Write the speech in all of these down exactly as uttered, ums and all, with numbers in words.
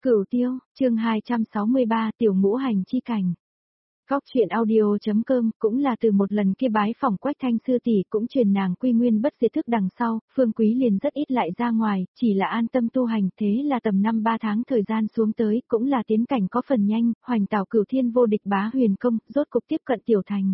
Cửu Tiêu, chương hai trăm sáu mươi ba, tiểu ngũ hành chi cảnh. Góc truyện audio.com cũng là từ một lần kia bái phỏng Quách Thanh sư tỷ cũng truyền nàng quy nguyên bất diệt thức đằng sau, Phương Quý liền rất ít lại ra ngoài, chỉ là an tâm tu hành, thế là tầm năm ba tháng thời gian xuống tới, cũng là tiến cảnh có phần nhanh, hoành tảo cửu thiên vô địch bá huyền công, rốt cục tiếp cận tiểu thành.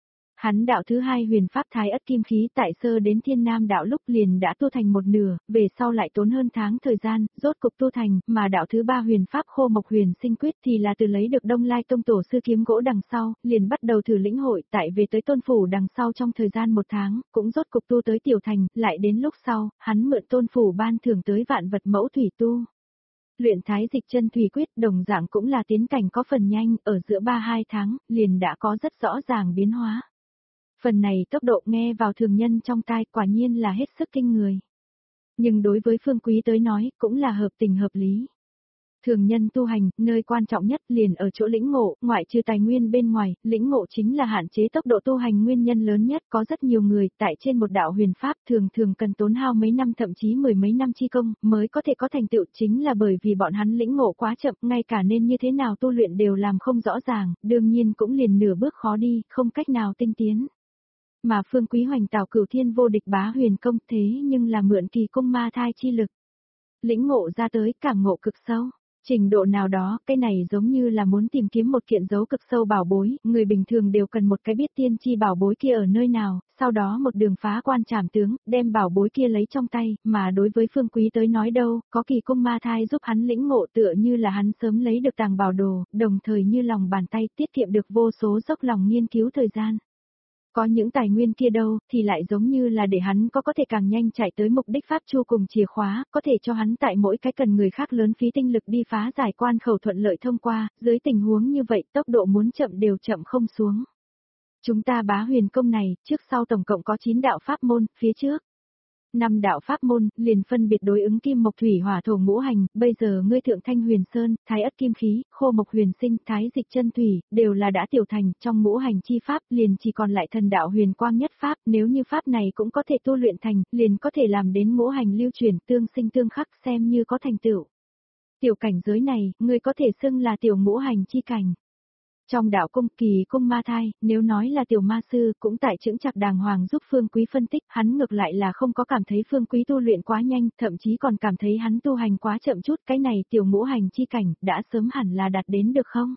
Hắn đạo thứ hai huyền pháp thái ất kim khí tại sơ đến thiên nam đạo lúc liền đã tu thành một nửa, về sau lại tốn hơn tháng thời gian, rốt cục tu thành, mà đạo thứ ba huyền pháp khô mộc huyền sinh quyết thì là từ lấy được Đông Lai Tông tổ sư kiếm gỗ đằng sau, liền bắt đầu thử lĩnh hội, tại về tới tôn phủ đằng sau trong thời gian một tháng, cũng rốt cục tu tới tiểu thành, lại đến lúc sau, hắn mượn tôn phủ ban thưởng tới vạn vật mẫu thủy tu. Luyện thái dịch chân thủy quyết đồng dạng cũng là tiến cảnh có phần nhanh, ở giữa ba hai tháng, liền đã có rất rõ ràng biến hóa. Phần này tốc độ nghe vào thường nhân trong tai quả nhiên là hết sức kinh người. Nhưng đối với Phương Quý tới nói cũng là hợp tình hợp lý. Thường nhân tu hành, nơi quan trọng nhất liền ở chỗ lĩnh ngộ, ngoại trừ tài nguyên bên ngoài, lĩnh ngộ chính là hạn chế tốc độ tu hành nguyên nhân lớn nhất. Có rất nhiều người tại trên một đạo huyền pháp thường thường cần tốn hao mấy năm thậm chí mười mấy năm chi công mới có thể có thành tựu, chính là bởi vì bọn hắn lĩnh ngộ quá chậm, ngay cả nên như thế nào tu luyện đều làm không rõ ràng, đương nhiên cũng liền nửa bước khó đi, không cách nào tinh tiến. Mà Phương Quý hoành tảo cửu thiên vô địch bá huyền công thế nhưng là mượn kỳ cung ma thai chi lực. Lĩnh ngộ ra tới cảm ngộ cực sâu, trình độ nào đó, cái này giống như là muốn tìm kiếm một kiện dấu cực sâu bảo bối, người bình thường đều cần một cái biết tiên chi bảo bối kia ở nơi nào, sau đó một đường phá quan trảm tướng, đem bảo bối kia lấy trong tay, mà đối với Phương Quý tới nói đâu, có kỳ cung ma thai giúp hắn lĩnh ngộ tựa như là hắn sớm lấy được tàng bảo đồ, đồng thời như lòng bàn tay tiết kiệm được vô số dốc lòng nghiên cứu thời gian. Có những tài nguyên kia đâu, thì lại giống như là để hắn có có thể càng nhanh chạy tới mục đích pháp chu cùng chìa khóa, có thể cho hắn tại mỗi cái cần người khác lớn phí tinh lực đi phá giải quan khẩu thuận lợi thông qua, dưới tình huống như vậy tốc độ muốn chậm đều chậm không xuống. Chúng ta bá huyền công này, trước sau tổng cộng có chín đạo pháp môn, phía trước năm đạo pháp môn, liền phân biệt đối ứng kim mộc thủy hỏa thổ ngũ hành, bây giờ ngươi thượng thanh huyền sơn, thái ất kim khí, khô mộc huyền sinh, thái dịch chân thủy, đều là đã tiểu thành, trong ngũ hành chi pháp, liền chỉ còn lại thần đạo huyền quang nhất pháp, nếu như pháp này cũng có thể tu luyện thành, liền có thể làm đến ngũ hành lưu chuyển, tương sinh tương khắc, xem như có thành tựu. Tiểu cảnh giới này, ngươi có thể xưng là tiểu ngũ hành chi cảnh. Trong đạo cung kỳ cung ma thai, nếu nói là tiểu ma sư cũng tại chững chạc đàng hoàng giúp Phương Quý phân tích, hắn ngược lại là không có cảm thấy Phương Quý tu luyện quá nhanh, thậm chí còn cảm thấy hắn tu hành quá chậm chút, cái này tiểu ngũ hành chi cảnh đã sớm hẳn là đạt đến được không?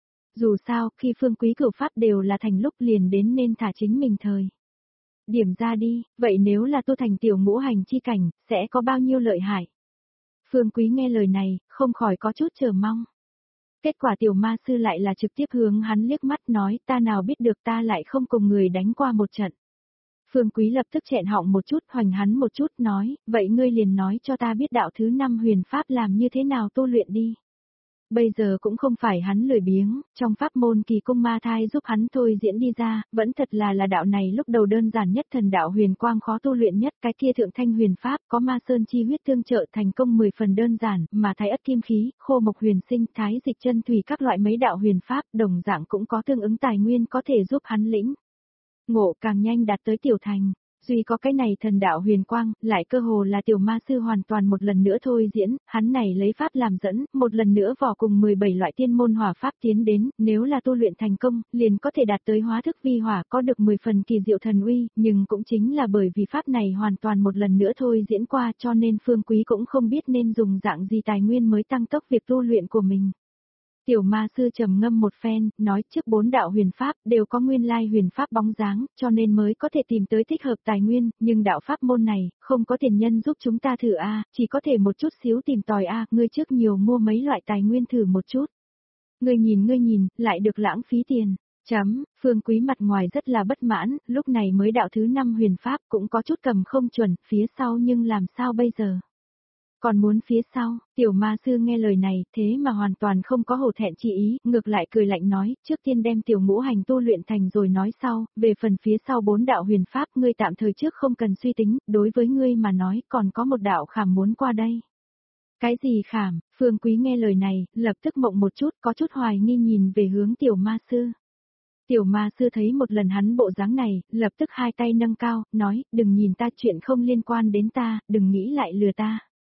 Dù sao, khi Phương Quý cửu pháp đều là thành lúc liền đến nên thả chính mình thời. Điểm ra đi, vậy nếu là tu thành tiểu ngũ hành chi cảnh, sẽ có bao nhiêu lợi hại? Phương Quý nghe lời này, không khỏi có chút chờ mong. Kết quả tiểu ma sư lại là trực tiếp hướng hắn liếc mắt nói ta nào biết được ta lại không cùng người đánh qua một trận. Phương Quý lập tức chẹn họng một chút hoành hắn một chút nói, vậy ngươi liền nói cho ta biết đạo thứ năm huyền pháp làm như thế nào tu luyện đi. Bây giờ cũng không phải hắn lười biếng, trong pháp môn kỳ cung ma thai giúp hắn thôi diễn đi ra, vẫn thật là là đạo này lúc đầu đơn giản nhất thần đạo huyền quang khó tu luyện nhất, cái kia thượng thanh huyền pháp có ma sơn chi huyết tương trợ thành công mười phần đơn giản, mà thái ất kim khí, khô mộc huyền sinh, thái dịch chân thủy các loại mấy đạo huyền pháp đồng dạng cũng có tương ứng tài nguyên có thể giúp hắn lĩnh ngộ càng nhanh đạt tới tiểu thành. Duy có cái này thần đạo huyền quang, lại cơ hồ là tiểu ma sư hoàn toàn một lần nữa thôi diễn, hắn này lấy pháp làm dẫn, một lần nữa vò cùng mười bảy loại tiên môn hỏa pháp tiến đến, nếu là tu luyện thành công, liền có thể đạt tới hóa thức vi hỏa có được mười phần kỳ diệu thần uy, nhưng cũng chính là bởi vì pháp này hoàn toàn một lần nữa thôi diễn qua cho nên Phương Quý cũng không biết nên dùng dạng gì tài nguyên mới tăng tốc việc tu luyện của mình. Tiểu ma sư trầm ngâm một phen, nói trước bốn đạo huyền pháp đều có nguyên lai huyền pháp bóng dáng, cho nên mới có thể tìm tới thích hợp tài nguyên, nhưng đạo pháp môn này, không có tiền nhân giúp chúng ta thử a, chỉ có thể một chút xíu tìm tòi a, ngươi trước nhiều mua mấy loại tài nguyên thử một chút. Ngươi nhìn ngươi nhìn, lại được lãng phí tiền. Chấm, Phương Quý mặt ngoài rất là bất mãn, lúc này mới đạo thứ năm huyền pháp cũng có chút cầm không chuẩn, phía sau nhưng làm sao bây giờ? Còn muốn phía sau, tiểu ma sư nghe lời này, thế mà hoàn toàn không có hổ thẹn chi ý, ngược lại cười lạnh nói, trước tiên đem tiểu ngũ hành tu luyện thành rồi nói sau, về phần phía sau bốn đạo huyền pháp ngươi tạm thời trước không cần suy tính, đối với ngươi mà nói còn có một đạo khảm muốn qua đây. Cái gì khảm? Phương Quý nghe lời này, lập tức mộng một chút, có chút hoài nghi nhìn về hướng tiểu ma sư. Tiểu ma sư thấy một lần hắn bộ dáng này, lập tức hai tay nâng cao, nói, đừng nhìn ta chuyện không liên quan đến ta, đừng nghĩ lại lừa ta.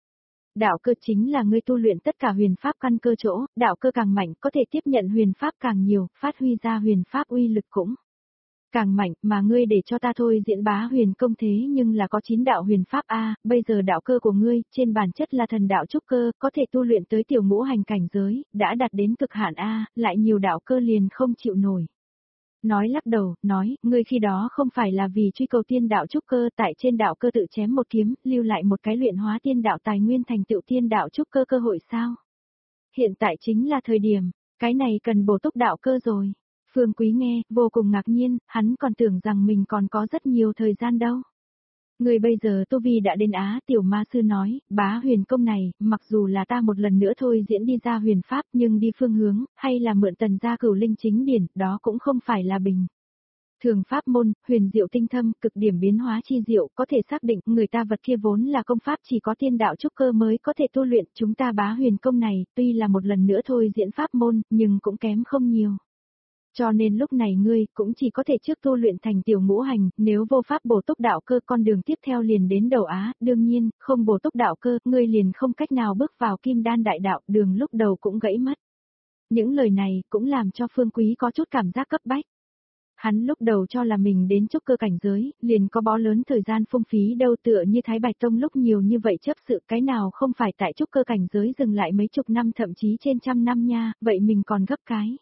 Đạo cơ chính là ngươi tu luyện tất cả huyền pháp căn cơ chỗ, đạo cơ càng mạnh có thể tiếp nhận huyền pháp càng nhiều, phát huy ra huyền pháp uy lực cũng càng mạnh, mà ngươi để cho ta thôi diễn bá huyền công thế nhưng là có chín đạo huyền pháp a, bây giờ đạo cơ của ngươi, trên bản chất là thần đạo trúc cơ, có thể tu luyện tới tiểu ngũ hành cảnh giới, đã đạt đến cực hạn a, lại nhiều đạo cơ liền không chịu nổi. Nói lắc đầu, nói, ngươi khi đó không phải là vì truy cầu tiên đạo trúc cơ, tại trên đạo cơ tự chém một kiếm, lưu lại một cái luyện hóa tiên đạo tài nguyên thành tựu tiên đạo trúc cơ cơ hội sao? Hiện tại chính là thời điểm, cái này cần bổ túc đạo cơ rồi. Phương Quý nghe, vô cùng ngạc nhiên, hắn còn tưởng rằng mình còn có rất nhiều thời gian đâu. Người bây giờ tu vi đã đến Á, tiểu ma sư nói, bá huyền công này, mặc dù là ta một lần nữa thôi diễn đi ra huyền pháp nhưng đi phương hướng, hay là mượn tần gia cửu linh chính điển, đó cũng không phải là bình. Thường pháp môn, huyền diệu tinh thâm, cực điểm biến hóa chi diệu, có thể xác định người ta vật kia vốn là công pháp chỉ có tiên đạo trúc cơ mới có thể tu luyện, chúng ta bá huyền công này, tuy là một lần nữa thôi diễn pháp môn, nhưng cũng kém không nhiều. Cho nên lúc này ngươi cũng chỉ có thể trước tu luyện thành tiểu ngũ hành, nếu vô pháp bổ túc đạo cơ con đường tiếp theo liền đến đầu Á, đương nhiên, không bổ túc đạo cơ, ngươi liền không cách nào bước vào kim đan đại đạo, đường lúc đầu cũng gãy mất. Những lời này cũng làm cho Phương Quý có chút cảm giác cấp bách. Hắn lúc đầu cho là mình đến trúc cơ cảnh giới, liền có bó lớn thời gian phung phí đâu tựa như Thái Bạch Tông lúc nhiều như vậy chấp sự cái nào không phải tại trúc cơ cảnh giới dừng lại mấy chục năm thậm chí trên trăm năm nha, vậy mình còn gấp cái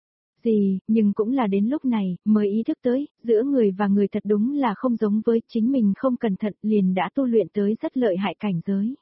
gì, nhưng cũng là đến lúc này, mới ý thức tới, giữa người và người thật đúng là không giống với chính mình không cẩn thận liền đã tu luyện tới rất lợi hại cảnh giới.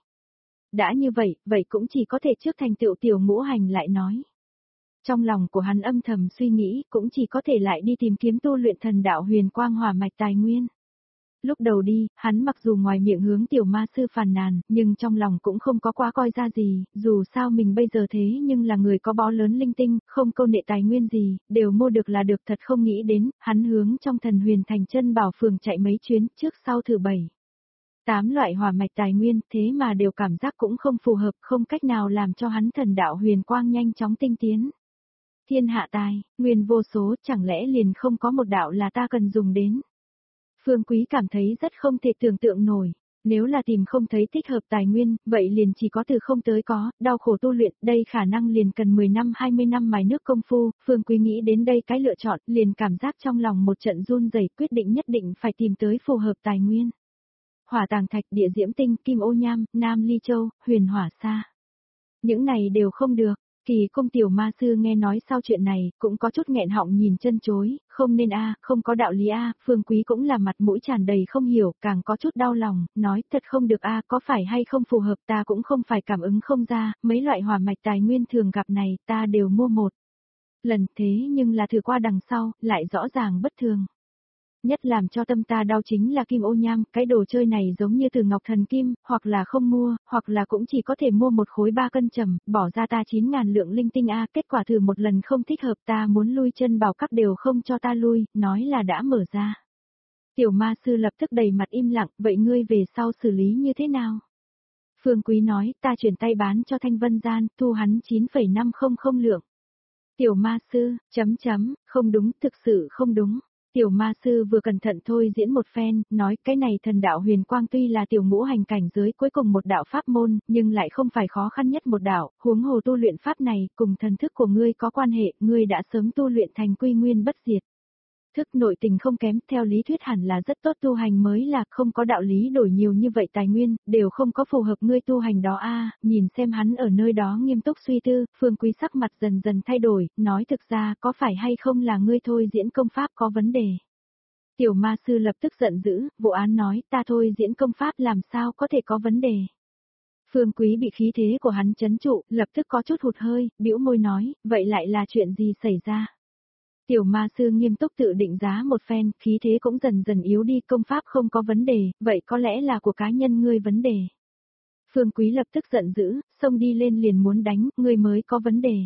Đã như vậy, vậy cũng chỉ có thể trước thành tựu tiểu ngũ hành lại nói. Trong lòng của hắn âm thầm suy nghĩ, cũng chỉ có thể lại đi tìm kiếm tu luyện thần đạo huyền quang hỏa mạch tài nguyên. Lúc đầu đi, hắn mặc dù ngoài miệng hướng tiểu ma sư phàn nàn, nhưng trong lòng cũng không có quá coi ra gì, dù sao mình bây giờ thế nhưng là người có bó lớn linh tinh, không câu nệ tài nguyên gì, đều mua được là được thật không nghĩ đến, hắn hướng trong thần huyền thành chân bảo phường chạy mấy chuyến, trước sau thử bảy. Tám loại hỏa mạch tài nguyên, thế mà đều cảm giác cũng không phù hợp, không cách nào làm cho hắn thần đạo huyền quang nhanh chóng tinh tiến. Thiên hạ tài, nguyên vô số, chẳng lẽ liền không có một đạo là ta cần dùng đến. Phương Quý cảm thấy rất không thể tưởng tượng nổi, nếu là tìm không thấy thích hợp tài nguyên, vậy liền chỉ có từ không tới có, đau khổ tu luyện, đây khả năng liền cần mười năm hai mươi năm mài nước công phu, Phương Quý nghĩ đến đây cái lựa chọn, liền cảm giác trong lòng một trận run rẩy, quyết định nhất định phải tìm tới phù hợp tài nguyên. Hỏa tàng thạch, địa diễm tinh, kim ô nham, nam ly châu, huyền hỏa sa. Những này đều không được. Kỳ cung tiểu ma sư nghe nói sau chuyện này, cũng có chút nghẹn họng nhìn chân chối, không nên a, không có đạo lý a, Phương Quý cũng là mặt mũi tràn đầy không hiểu, càng có chút đau lòng, nói thật không được a, có phải hay không phù hợp ta cũng không phải cảm ứng không ra, mấy loại hỏa mạch tài nguyên thường gặp này ta đều mua một lần thế nhưng là thử qua đằng sau, lại rõ ràng bất thường. Nhất làm cho tâm ta đau chính là kim ô nham, cái đồ chơi này giống như từ ngọc thần kim, hoặc là không mua, hoặc là cũng chỉ có thể mua một khối ba cân trầm, bỏ ra ta chín ngàn lượng linh tinh a, kết quả thử một lần không thích hợp ta muốn lui chân bảo các đều không cho ta lui, nói là đã mở ra. Tiểu ma sư lập tức đầy mặt im lặng, vậy ngươi về sau xử lý như thế nào? Phương Quý nói, ta chuyển tay bán cho Thanh Vân Gian, thu hắn chín phẩy năm không không lượng. Tiểu ma sư, chấm chấm, không đúng, thực sự không đúng. Tiểu ma sư vừa cẩn thận thôi diễn một phen, nói cái này thần đạo huyền quang tuy là tiểu ngũ hành cảnh giới cuối cùng một đạo pháp môn, nhưng lại không phải khó khăn nhất một đạo, huống hồ tu luyện pháp này cùng thần thức của ngươi có quan hệ, ngươi đã sớm tu luyện thành quy nguyên bất diệt. Thức nội tình không kém, theo lý thuyết hẳn là rất tốt tu hành mới là không có đạo lý đổi nhiều như vậy tài nguyên, đều không có phù hợp ngươi tu hành đó a. Nhìn xem hắn ở nơi đó nghiêm túc suy tư, Phương Quý sắc mặt dần dần thay đổi, nói thực ra có phải hay không là ngươi thôi diễn công pháp có vấn đề. Tiểu ma sư lập tức giận dữ, vụ án nói ta thôi diễn công pháp làm sao có thể có vấn đề. Phương Quý bị khí thế của hắn chấn trụ, lập tức có chút hụt hơi, bĩu môi nói, vậy lại là chuyện gì xảy ra? Tiểu ma sư nghiêm túc tự định giá một phen, khí thế cũng dần dần yếu đi, công pháp không có vấn đề, vậy có lẽ là của cá nhân ngươi vấn đề. Phương Quý lập tức giận dữ, xông đi lên liền muốn đánh, ngươi mới có vấn đề.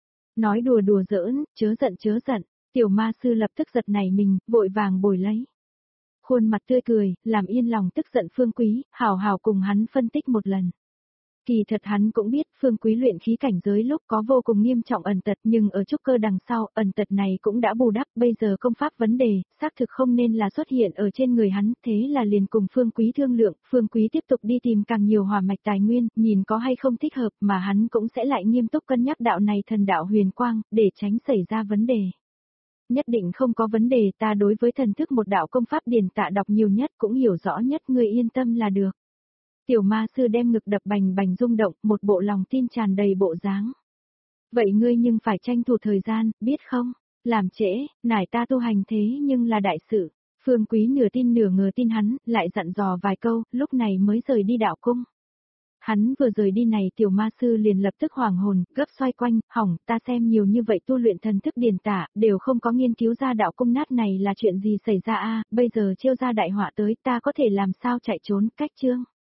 Nói đùa đùa giỡn, chớ giận chớ giận, tiểu ma sư lập tức giật nảy mình, vội vàng bồi lấy. Khuôn mặt tươi cười, làm yên lòng tức giận Phương Quý, hào hào cùng hắn phân tích một lần. Kỳ thật hắn cũng biết Phương Quý luyện khí cảnh giới lúc có vô cùng nghiêm trọng ẩn tật nhưng ở trúc cơ đằng sau ẩn tật này cũng đã bù đắp bây giờ công pháp vấn đề, xác thực không nên là xuất hiện ở trên người hắn, thế là liền cùng Phương Quý thương lượng, Phương Quý tiếp tục đi tìm càng nhiều hỏa mạch tài nguyên, nhìn có hay không thích hợp mà hắn cũng sẽ lại nghiêm túc cân nhắc đạo này thần đạo huyền quang, để tránh xảy ra vấn đề. Nhất định không có vấn đề, ta đối với thần thức một đạo công pháp điển tạ đọc nhiều nhất cũng hiểu rõ nhất, ngươi yên tâm là được. Tiểu ma sư đem ngực đập bành bành rung động, một bộ lòng tin tràn đầy bộ dáng. Vậy ngươi nhưng phải tranh thủ thời gian, biết không? Làm trễ, nải ta tu hành thế nhưng là đại sự. Phương Quý nửa tin nửa ngờ tin hắn, lại dặn dò vài câu, lúc này mới rời đi đạo cung. Hắn vừa rời đi này tiểu ma sư liền lập tức hoảng hồn, gấp xoay quanh, hỏng, ta xem nhiều như vậy tu luyện thần thức điển tả, đều không có nghiên cứu ra đạo cung nát này là chuyện gì xảy ra a bây giờ trêu ra đại họa tới ta có thể làm sao chạy trốn, cách chương.